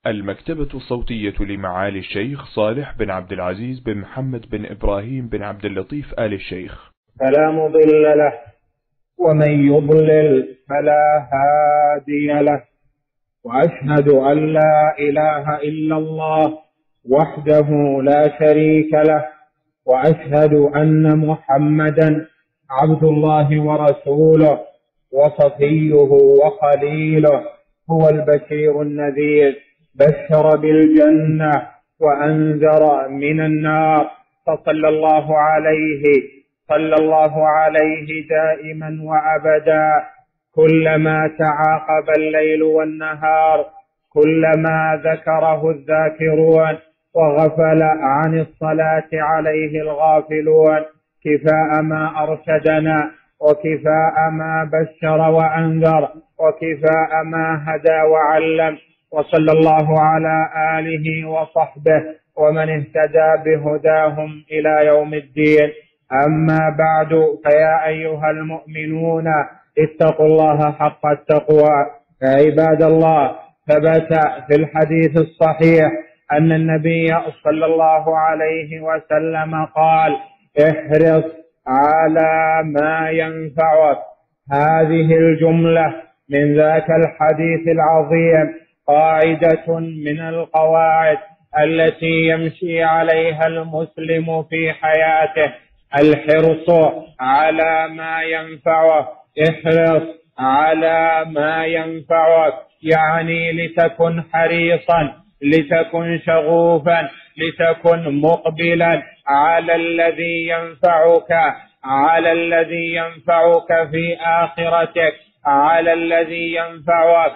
المكتبة الصوتية لمعالي الشيخ صالح بن عبد العزيز بن محمد بن إبراهيم بن عبد اللطيف آل الشيخ. فلا مضل له ومن يضلل فلا هادي له، وأشهد أن لا إله إلا الله وحده لا شريك له، وأشهد أن محمدا عبد الله ورسوله وصفيه وخليله، هو البشير النذير، بشر بالجنة وأنذر من النار، فصلى الله عليه دائما وأبدا، كلما تعاقب الليل والنهار، كلما ذكره الذاكرون وغفل عن الصلاة عليه الغافلون، كفاء ما أرشدنا، وكفاء ما بشر وأنذر، وكفاء ما هدى وعلم، وصلى الله على آله وصحبه ومن اهتدى بهداهم إلى يوم الدين. أما بعد، فيا أيها المؤمنون اتقوا الله حق التقوى. يا عباد الله، ثبت في الحديث الصحيح أن النبي صلى الله عليه وسلم قال: احرص على ما ينفعك. هذه الجملة من ذاك الحديث العظيم قاعدة من القواعد التي يمشي عليها المسلم في حياته: الحرص على ما ينفعك. احرص على ما ينفعك، يعني لتكن حريصا، لتكن شغوفا، لتكن مقبلا على الذي ينفعك، على الذي ينفعك في آخرتك، على الذي ينفعك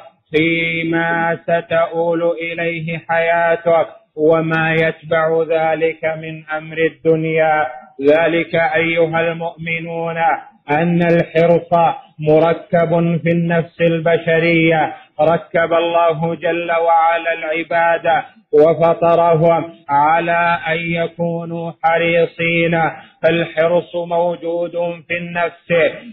فيما ستؤول إليه حياتك وما يتبع ذلك من أمر الدنيا. ذلك أيها المؤمنون أن الحرص مركب في النفس البشرية، ركب الله جل وعلا العباد وفطرهم على أن يكونوا حريصين، فالحرص موجود في النفس.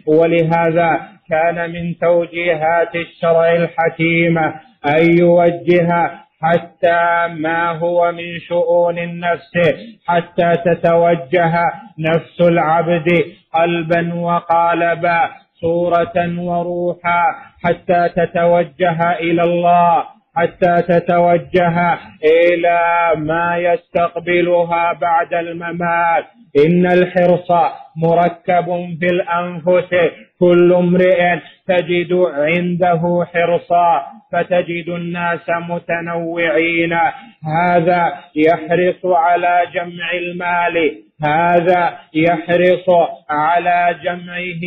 ولهذا كان من توجيهات الشرع الحكيم أن يوجه حتى ما هو من شؤون النفس، حتى تتوجه نفس العبد قلبا وقالبا، صورة وروحا، حتى تتوجه إلى الله، حتى تتوجه إلى ما يستقبلها بعد الممات. إن الحرص مركب في الأنفس، كل امرئ تجد عنده حرصا، فتجد الناس متنوعين، هذا يحرص على جمع المال، هذا يحرص على جمعه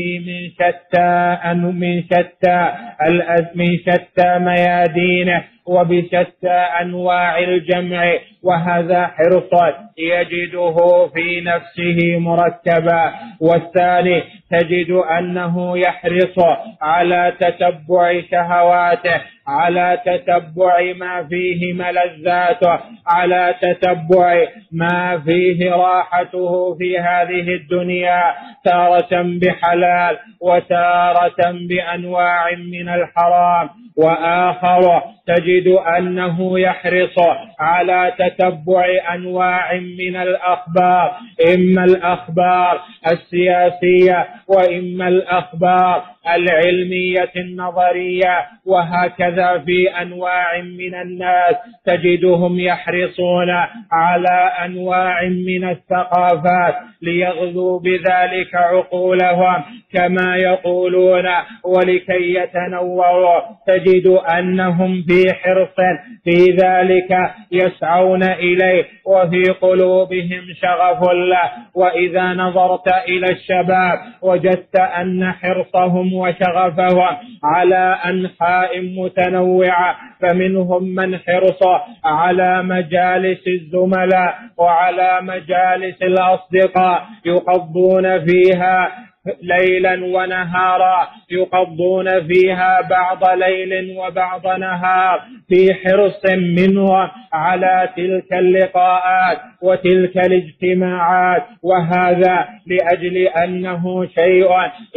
من شتى ميادينه وبشتى أنواع الجمع، وهذا حرص يجده في نفسه مركبا. والثاني تجد أنه يحرص على تتبع شهواته، على تتبع ما فيه ملذاته، على تتبع ما فيه راحته في هذه الدنيا، تارة بحلال وتارة بأنواع من الحرام. وآخر تجد أنه يحرص على تتبع أنواع من الأخبار، إما الأخبار السياسية وإما الأخبار العلمية النظرية، وهكذا في أنواع من الناس تجدهم يحرصون على أنواع من الثقافات ليغذوا بذلك عقولهم كما يقولون ولكي يتنوروا. تجد أنهم في حرص في ذلك يسعون إليه، وفي قلوبهم شغف له. وإذا نظرت إلى الشباب وجدت أن حرصهم وشغفهم على أنحاء متنوعة، فمنهم من حرص على مجالس الزملاء وعلى مجالس الأصدقاء يقضون فيها ليلا ونهارا، يقضون فيها بعض ليل وبعض نهار، في حرص منهم على تلك اللقاءات وتلك الاجتماعات، وهذا لأجل أنه شيء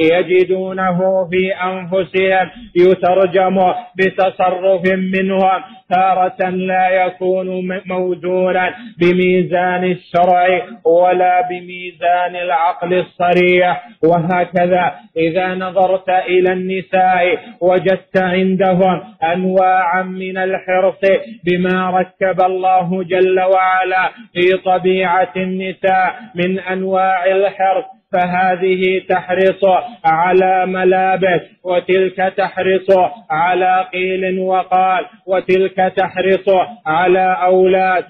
يجدونه في أنفسهم يترجم بتصرف منهم، تارة لا يكون موزونا بميزان الشرع ولا بميزان العقل الصريح. وهكذا إذا نظرت إلى النساء وجدت عندهم أنواعا من الحرص بما ركب الله جل وعلا في طبيعة النساء من أنواع الحرص، فهذه تحرص على ملابس، وتلك تحرص على قيل وقال، وتلك تحرص على أولاد،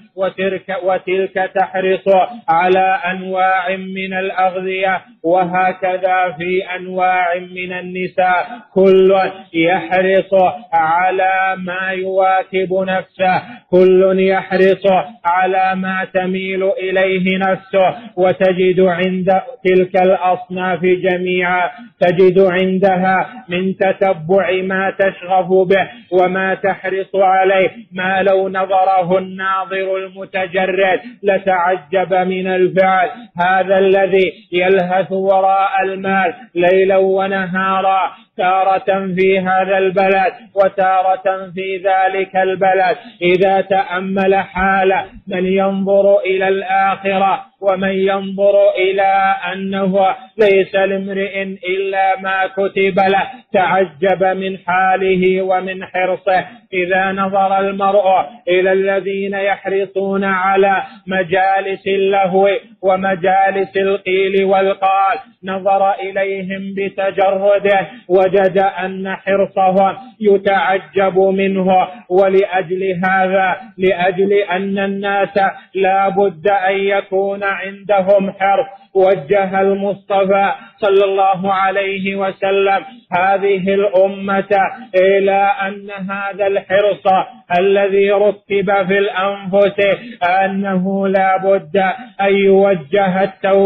وتلك تحرص على أنواع من الأغذية، وهكذا في أنواع من النساء كل يحرص على ما يواكب نفسه، كل يحرص على ما تميل إليه نفسه. وتجد عند تلك الأصناف جميعا تجد عندها من تتبع ما تشغف به وما تحرص عليه ما لو نظره الناظر المتجرد لتعجب من الفعل. هذا الذي يلهث وراء المال ليلا ونهارا، تارة في هذا البلد وتارة في ذلك البلد، إذا تأمل حال من ينظر إلى الآخرة ومن ينظر إلى أنه ليس لامرئ إلا ما كتب له تعجب من حاله ومن حرصه. إذا نظر المرء إلى الذين يحرصون على مجالس اللهو ومجالس القيل والقال نظر إليهم بتجرده وجد أن حرصهم يتعجب منه. ولأجل هذا، لأجل أن الناس لا بد أن يكون عندهم حرص، وجه المصطفى صلى الله عليه وسلم هذه الأمة إلى أن هذا الحرص الذي ركب في الأنفس أنه لا بد أن يوجه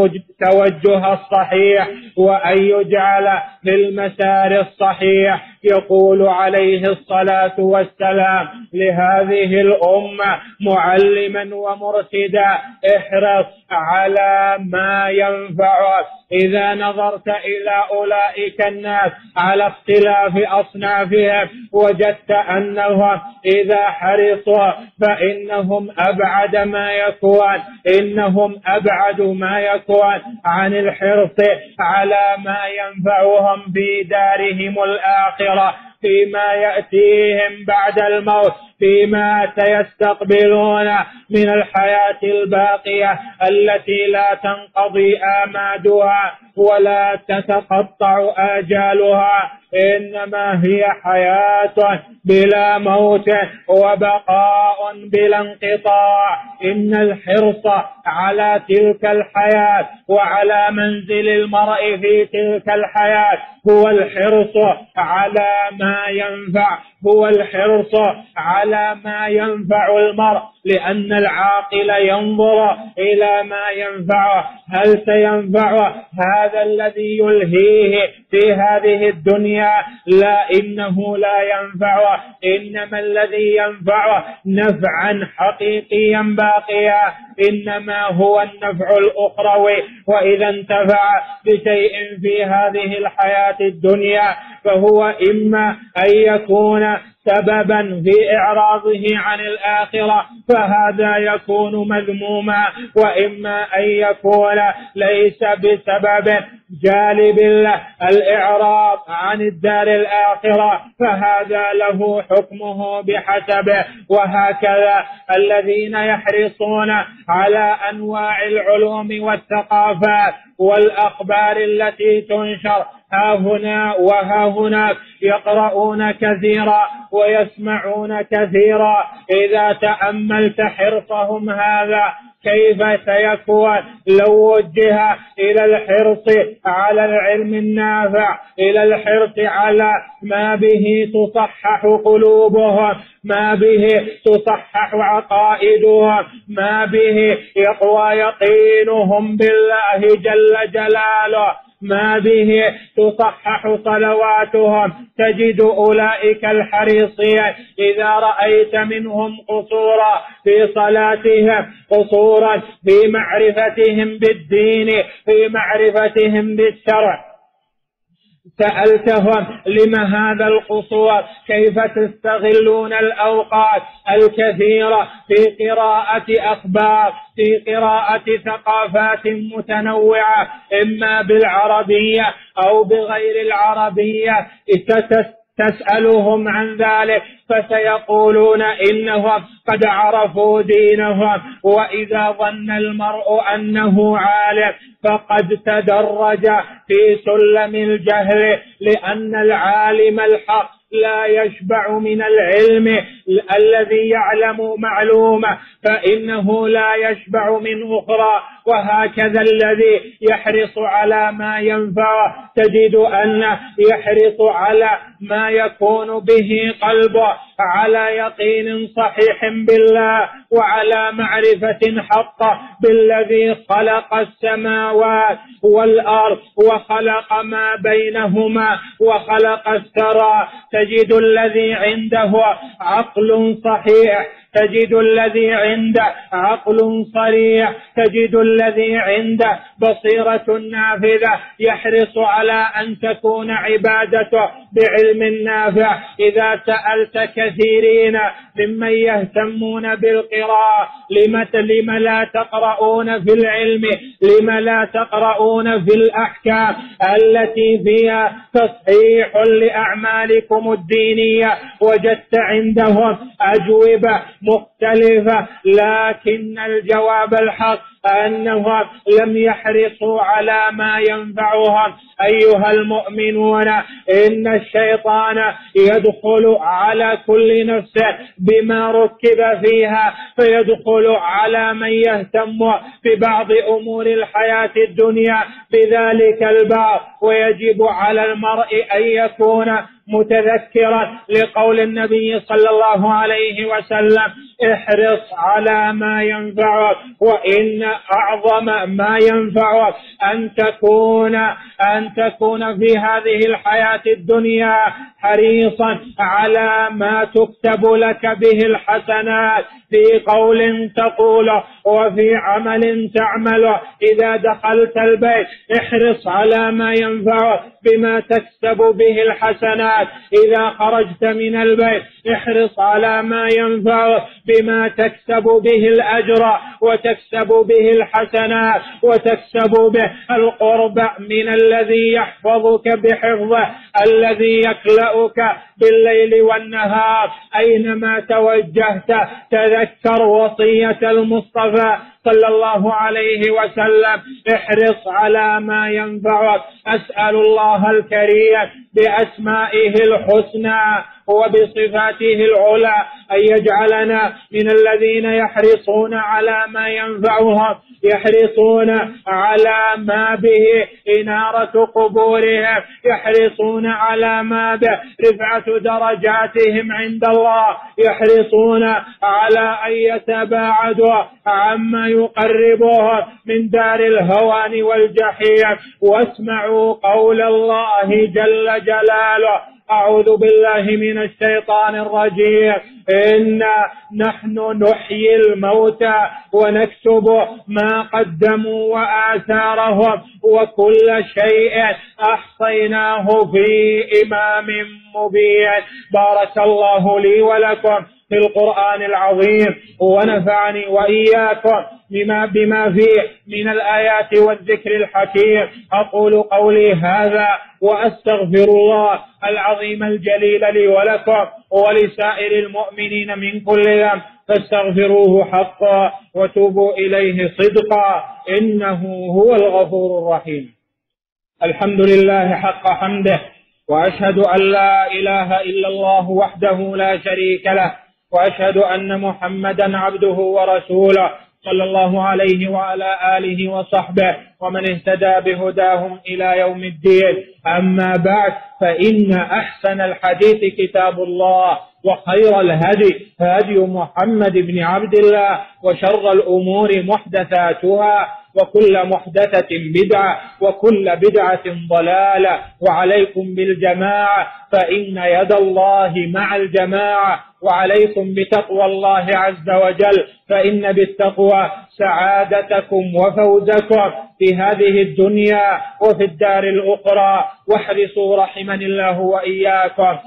التوجه الصحيح وأن يجعل في المسار الصحيح. يقول عليه الصلاة والسلام لهذه الأمة معلما ومرشدا: احرص على ما ينفعك. إذا نظرت إلى أولئك الناس على اختلاف أصنافهم وجدت أنهم إذا حرصوا فإنهم أبعد ما يكون، إنهم أبعد ما يكون عن الحرص على ما ينفعهم في دارهم الآخرة، فيما يأتيهم بعد الموت، فيما سيستقبلون من الحياة الباقية التي لا تنقضي آمادها ولا تتقطع آجالها، إنما هي حياة بلا موت وبقاء بلا انقطاع. إن الحرص على تلك الحياة وعلى منزل المرء في تلك الحياة هو الحرص على ما ينفع، هو الحرص على ما ينفع المرء، لأن العاقل ينظر إلى ما ينفعه. هل سينفعه هذا الذي يلهيه في هذه الدنيا؟ لا، إنه لا ينفعه، إنما الذي ينفعه نفعا حقيقيا باقيا، إنما هو النفع الأخروي. وإذا انتفع بشيء في هذه الحياة الدنيا فهو إما أن يكون سببا في إعراضه عن الآخرة فهذا يكون مذموما، وإما أن يكون ليس بسبب جالب له الإعراض عن الدار الآخرة فهذا له حكمه بحسبه. وهكذا الذين يحرصون على أنواع العلوم والثقافات والأخبار التي تنشر ها هنا وها هناك، يقرؤون كثيرا ويسمعون كثيرا، إذا تأملت حرصهم هذا كيف سيكون لو وجه إلى الحرص على العلم النافع، إلى الحرص على ما به تصحح قلوبهم، ما به تصحح عقائدهم، ما به يقوى يقينهم بالله جل جلاله. ما به تصحح صلواتهم تجد أولئك الحريصين إذا رأيت منهم قصورا في صلاتهم، قصورا في معرفتهم بالدين، في معرفتهم بالشرع، سألتهم لما هذا القصور؟ كيف تستغلون الأوقات الكثيرة في قراءة أخبار، في قراءة ثقافات متنوعة إما بالعربية أو بغير العربية؟ تسألهم عن ذلك فسيقولون إنهم قد عرفوا دينهم، وإذا ظن المرء أنه عالم فقد تدرج في سلم الجهل، لأن العالم الحق لا يشبع من العلم. الذي يعلم معلومة فإنه لا يشبع من أخرى، وهكذا الذي يحرص على ما ينفعه تجد أنه يحرص على ما يكون به قلبه على يقين صحيح بالله، وعلى معرفة حقة بالذي خلق السماوات والأرض وخلق ما بينهما وخلق الثرى. تجد الذي عنده عقل صحيح، تجد الذي عنده عقل صريح، تجد الذي عنده بصيرة نافذة يحرص على أن تكون عبادته بعلم نافع. إذا سألت كثيرين ممن يهتمون بالقراءة لم لا تقرؤون في العلم، لم لا تقرؤون في الأحكام التي فيها تصحيح لأعمالكم الدينية، وجدت عندهم أجوبة مختلفة، لكن الجواب الحق أنهم لم يحرصوا على ما ينفعهم. أيها المؤمنون، إن الشيطان يدخل على كل نفس بما ركب فيها، فيدخل على من يهتم ببعض أمور الحياة الدنيا بذلك البعض، ويجب على المرء أن يكون متذكرا لقول النبي صلى الله عليه وسلم: احرص على ما ينفعك، وإن أعظم ما ينفعك أن تكون في هذه الحياة الدنيا حريصا على ما تكتب لك به الحسنات، في قول تقوله وفي عمل تعمله. إذا دخلت البيت احرص على ما ينفعك بما تكسب به الحسنات، إذا خرجت من البيت احرص على ما ينفعك بما تكسب به الأجر وتكسب به الحسنات وتكسب به القرب من الذي يحفظك بحفظه، الذي يكلأك بالليل والنهار. أينما توجهت تذكر وصية المصطفى صلى الله عليه وسلم: احرص على ما ينفعك. أسأل الله الكريم بأسمائه الحسنى وبصفاته العلى أن يجعلنا من الذين يحرصون على ما ينفعهم، يحرصون على ما به إنارة قبورهم، يحرصون على ما به رفعة درجاتهم عند الله، يحرصون على أن يتباعدوا عما يقربهم من دار الهوان والجحيم. واسمعوا قول الله جل جلاله: أعوذ بالله من الشيطان الرجيم: إنا نحن نحيي الموتى ونكتب ما قدموا وآثارهم وكل شيء أحصيناه في إمام مبين. بارك الله لي ولكم في القرآن العظيم، ونفعني وإياكم بما فيه من الآيات والذكر الحكيم. أقول قولي هذا وأستغفر الله العظيم الجليل لي ولكم ولسائر المؤمنين من كل ذنب، فاستغفروه حقا وتوبوا إليه صدقا، إنه هو الغفور الرحيم. الحمد لله حق حمده، وأشهد أن لا إله إلا الله وحده لا شريك له، وأشهد أن محمدا عبده ورسوله صلى الله عليه وعلى آله وصحبه ومن اهتدى بهداهم إلى يوم الدين. أما بعد، فإن أحسن الحديث كتاب الله، وخير الهدي هدي محمد بن عبد الله، وشر الأمور محدثاتها، وكل محدثة بدعة وكل بدعة ضلالة. وعليكم بالجماعة فإن يد الله مع الجماعة، وعليكم بتقوى الله عز وجل، فإن بالتقوى سعادتكم وفوزكم في هذه الدنيا وفي الدار الأخرى. واحرصوا رحمني الله وإياكم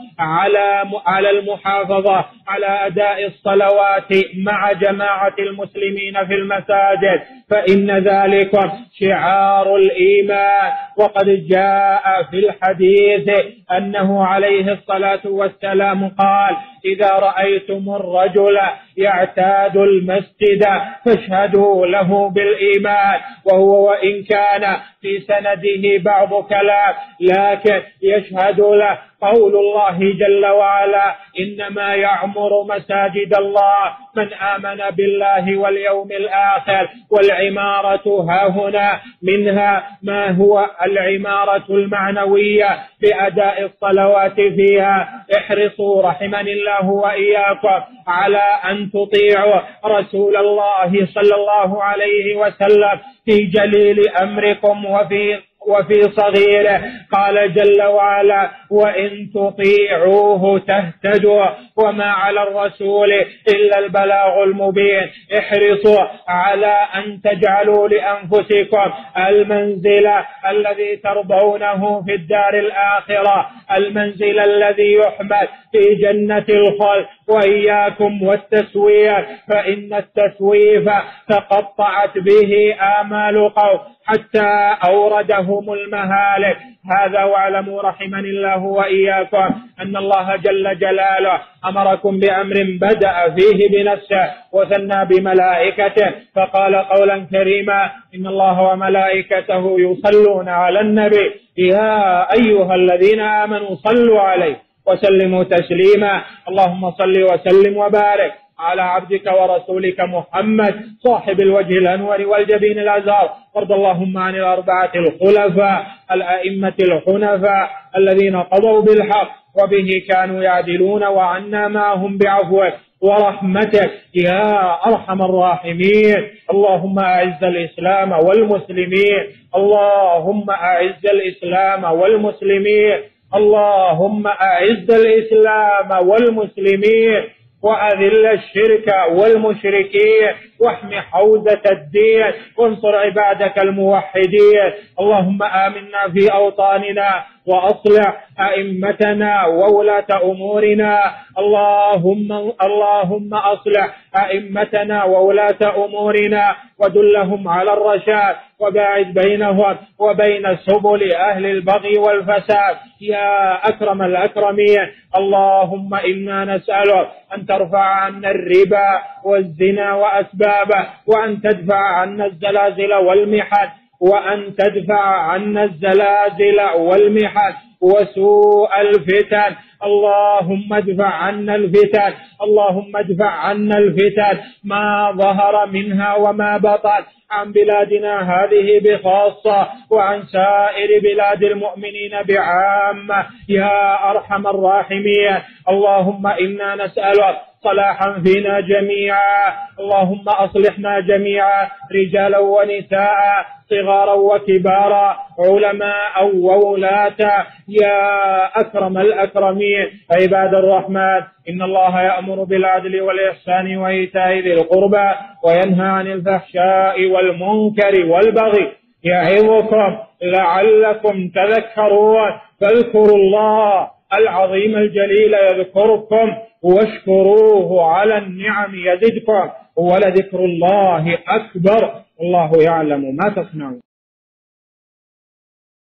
على المحافظة على أداء الصلوات مع جماعة المسلمين في المساجد، فإن ذلك شعار الإيمان. وقد جاء في الحديث أنه عليه الصلاة والسلام قال: إذا رأيتم الرجل يعتاد المسجد فاشهدوا له بالإيمان. وهو وإن كان في سنده بعض كلام لكن يشهد له قول الله جل وعلا: إنما يعمر مساجد الله من آمن بالله واليوم الآخر. والعمارة هاهنا منها ما هو العمارة المعنوية بأداء الصلوات فيها. احرصوا رحمني الله وإياكم على أن تطيعوا رسول الله صلى الله عليه وسلم في جليل أمركم وفي صغيره. قال جل وعلا: وإن تطيعوه تهتدوا وما على الرسول إلا البلاغ المبين. احرصوا على أن تجعلوا لأنفسكم المنزل الذي ترضونه في الدار الآخرة، المنزل الذي يحمد في جنة الخلد. وإياكم والتسويف، فإن التسويف تقطعت به آمال قوم حتى أوردهم المهالك. هذا واعلموا رحمني الله وإياكم أن الله جل جلاله أمركم بأمر بدأ فيه بنفسه وثنى بملائكته، فقال قولا كريما: إن الله وملائكته يصلون على النبي يا أيها الذين آمنوا صلوا عليه وسلموا تسليما. اللهم صل وسلم وبارك على عبدك ورسولك محمد صاحب الوجه الأنور والجبين الأزهر. وارض اللهم عن الأربعة الخلفاء الأئمة الحنفاء الذين قضوا بالحق وبه كانوا يعدلون، وعنا معهم بعفوك ورحمتك يا أرحم الراحمين. اللهم أعز الإسلام والمسلمين، اللهم أعز الإسلام والمسلمين، اللهم أعز الإسلام والمسلمين، وأذل الشرك والمشركين، واحم حوزة الدين، وانصر عبادك الموحدين. اللهم آمنا في أوطاننا وأصلح أئمتنا وولاة أمورنا. اللهم أصلح أئمتنا وولاة أمورنا ودلهم على الرشاد، وباعد بينهم وبين سبل أهل البغي والفساد يا أكرم الأكرمين. اللهم إنا نسألك أن ترفع عنا الربا والزنا وأسبابه، وأن تدفع عنا الزلازل والمحن، وأن تدفع عنا الزلازل والمحن وسوء الفتن. اللهم ادفع عنا الفتن، اللهم ادفع عنا الفتن ما ظهر منها وما بطن عن بلادنا هذه بخاصة، وعن سائر بلاد المؤمنين بعامة يا أرحم الراحمين. اللهم إنا نسألك صلاحا فينا جميعا، اللهم أصلحنا جميعا رجالا ونساء، صغارا وكبارا، علماء وولاة يا أكرم الأكرمين. عباد الرحمن، إن الله يأمر بالعدل والإحسان وإيتاء ذي القربى وينهى عن الفحشاء والمنكر والبغي يعظكم لعلكم تذكرون. فاذكروا الله العظيم الجليل يذكركم، واشكروه على النعم يزدكم، ولذكر الله أكبر. الله يعلم ما تصنعون.